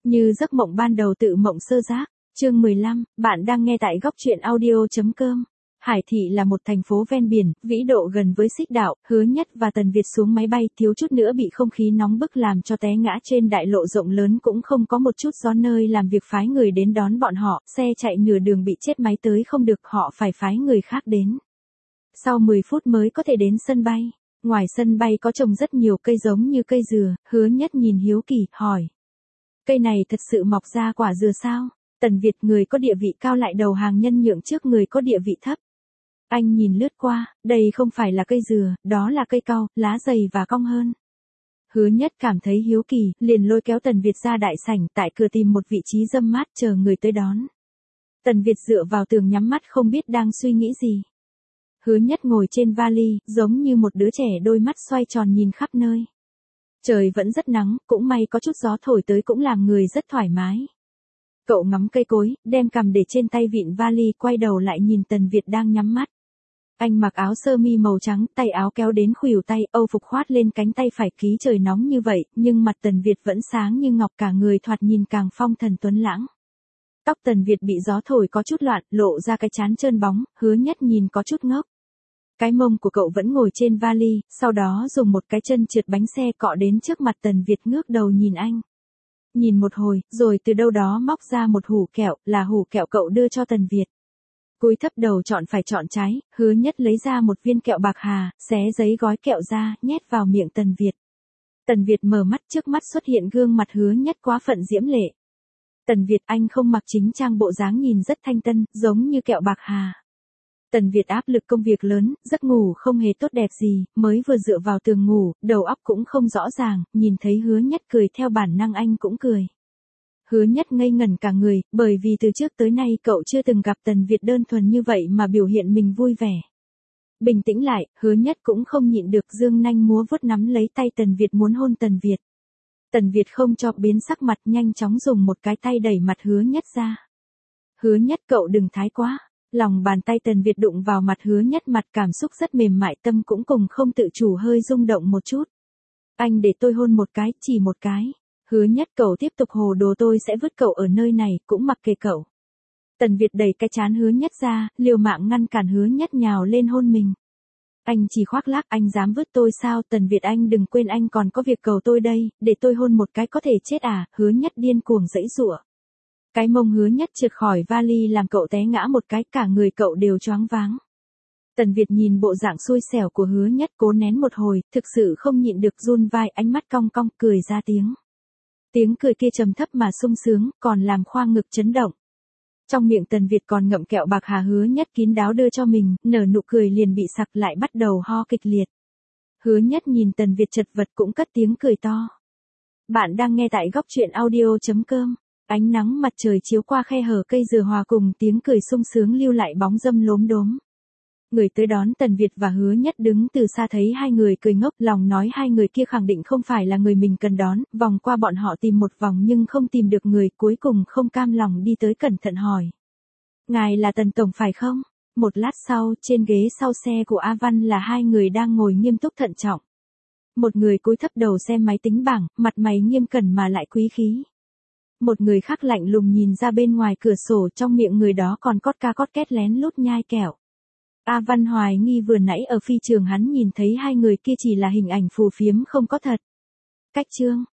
Như giấc mộng ban đầu tự mộng sơ giác. Chương 15, bạn đang nghe tại góc truyện audio.com. Hải Thị là một thành phố ven biển, vĩ độ gần với Xích Đạo. Hứa Nhất và Tần Việt xuống máy bay, thiếu chút nữa bị không khí nóng bức làm cho té ngã trên đại lộ rộng lớn, cũng không có một chút gió. Nơi làm việc phái người đến đón bọn họ, xe chạy nửa đường bị chết máy tới không được, họ phải phái người khác đến. Sau 10 phút mới có thể đến sân bay. Ngoài sân bay có trồng rất nhiều cây giống như cây dừa. Hứa Nhất nhìn hiếu kỳ, hỏi: cây này thật sự mọc ra quả dừa sao? Tần Việt, người có địa vị cao lại đầu hàng nhân nhượng trước người có địa vị thấp. Anh nhìn lướt qua, đây không phải là cây dừa, đó là cây cau, lá dày và cong hơn. Hứa Nhất cảm thấy hiếu kỳ, liền lôi kéo Tần Việt ra đại sảnh, tại cửa tìm một vị trí râm mát chờ người tới đón. Tần Việt dựa vào tường nhắm mắt không biết đang suy nghĩ gì. Hứa Nhất ngồi trên vali, giống như một đứa trẻ, đôi mắt xoay tròn nhìn khắp nơi. Trời vẫn rất nắng, cũng may có chút gió thổi tới cũng làm người rất thoải mái. Cậu ngắm cây cối, đem cằm để trên tay vịn vali, quay đầu lại nhìn Tần Việt đang nhắm mắt. Anh mặc áo sơ mi màu trắng, tay áo kéo đến khuỷu tay, âu phục khoát lên cánh tay phải. Khí trời nóng như vậy, nhưng mặt Tần Việt vẫn sáng như ngọc, cả người thoạt nhìn càng phong thần tuấn lãng. Tóc Tần Việt bị gió thổi có chút loạn, lộ ra cái trán trơn bóng. Hứa Nhất nhìn có chút ngốc. Cái mông của cậu vẫn ngồi trên vali, sau đó dùng một cái chân trượt bánh xe cọ đến trước mặt Tần Việt, ngước đầu nhìn anh. Nhìn một hồi, rồi từ đâu đó móc ra một hủ kẹo, là hủ kẹo cậu đưa cho Tần Việt. Cúi thấp đầu chọn phải chọn trái, Hứa Nhất lấy ra một viên kẹo bạc hà, xé giấy gói kẹo ra, nhét vào miệng Tần Việt. Tần Việt mở mắt, trước mắt xuất hiện gương mặt Hứa Nhất quá phận diễm lệ. Tần Việt, anh không mặc chính trang, bộ dáng nhìn rất thanh tân, giống như kẹo bạc hà. Tần Việt áp lực công việc lớn, giấc ngủ không hề tốt đẹp gì, mới vừa dựa vào tường ngủ, đầu óc cũng không rõ ràng, nhìn thấy Hứa Nhất cười theo bản năng anh cũng cười. Hứa Nhất ngây ngẩn cả người, bởi vì từ trước tới nay cậu chưa từng gặp Tần Việt đơn thuần như vậy mà biểu hiện mình vui vẻ. Bình tĩnh lại, Hứa Nhất cũng không nhịn được, giương nanh múa vuốt nắm lấy tay Tần Việt muốn hôn Tần Việt. Tần Việt không cho, biến sắc mặt, nhanh chóng dùng một cái tay đẩy mặt Hứa Nhất ra. Hứa Nhất, cậu đừng thái quá. Lòng bàn tay Tần Việt đụng vào mặt Hứa Nhất, mặt cảm xúc rất mềm mại, tâm cũng cùng không tự chủ hơi rung động một chút. Anh để tôi hôn một cái, chỉ một cái. Hứa Nhất, cậu tiếp tục hồ đồ tôi sẽ vứt cậu ở nơi này, cũng mặc kệ cậu. Tần Việt đẩy cái trán Hứa Nhất ra, liều mạng ngăn cản Hứa Nhất nhào lên hôn mình. Anh chỉ khoác lác, anh dám vứt tôi sao? Tần Việt, anh đừng quên anh còn có việc cầu tôi đây, để tôi hôn một cái có thể chết à? Hứa Nhất điên cuồng giãy giụa. Cái mông Hứa Nhất trượt khỏi vali làm cậu té ngã một cái, cả người cậu đều choáng váng. Tần Việt nhìn bộ dạng xui xẻo của Hứa Nhất, cố nén một hồi, thực sự không nhịn được run vai, ánh mắt cong cong, cười ra tiếng. Tiếng cười kia trầm thấp mà sung sướng, còn làm khoang ngực chấn động. Trong miệng Tần Việt còn ngậm kẹo bạc hà Hứa Nhất kín đáo đưa cho mình, nở nụ cười liền bị sặc lại, bắt đầu ho kịch liệt. Hứa Nhất nhìn Tần Việt chật vật cũng cất tiếng cười to. Bạn đang nghe tại góc truyện audio.com. Ánh nắng mặt trời chiếu qua khe hở cây dừa hòa cùng tiếng cười sung sướng lưu lại bóng dâm lốm đốm. Người tới đón Tần Việt và Hứa Nhất đứng từ xa thấy hai người cười ngốc, lòng nói hai người kia khẳng định không phải là người mình cần đón, vòng qua bọn họ tìm một vòng nhưng không tìm được người, cuối cùng không cam lòng đi tới cẩn thận hỏi. Ngài là Tần Tổng phải không? Một lát sau, trên ghế sau xe của A Văn là hai người đang ngồi nghiêm túc thận trọng. Một người cúi thấp đầu xem máy tính bảng, mặt mày nghiêm cẩn mà lại quý khí. Một người khác lạnh lùng nhìn ra bên ngoài cửa sổ, trong miệng người đó còn cót ca cót két lén lút nhai kẹo. A Văn hoài nghi vừa nãy ở phi trường hắn nhìn thấy hai người kia chỉ là hình ảnh phù phiếm không có thật. Cách chương.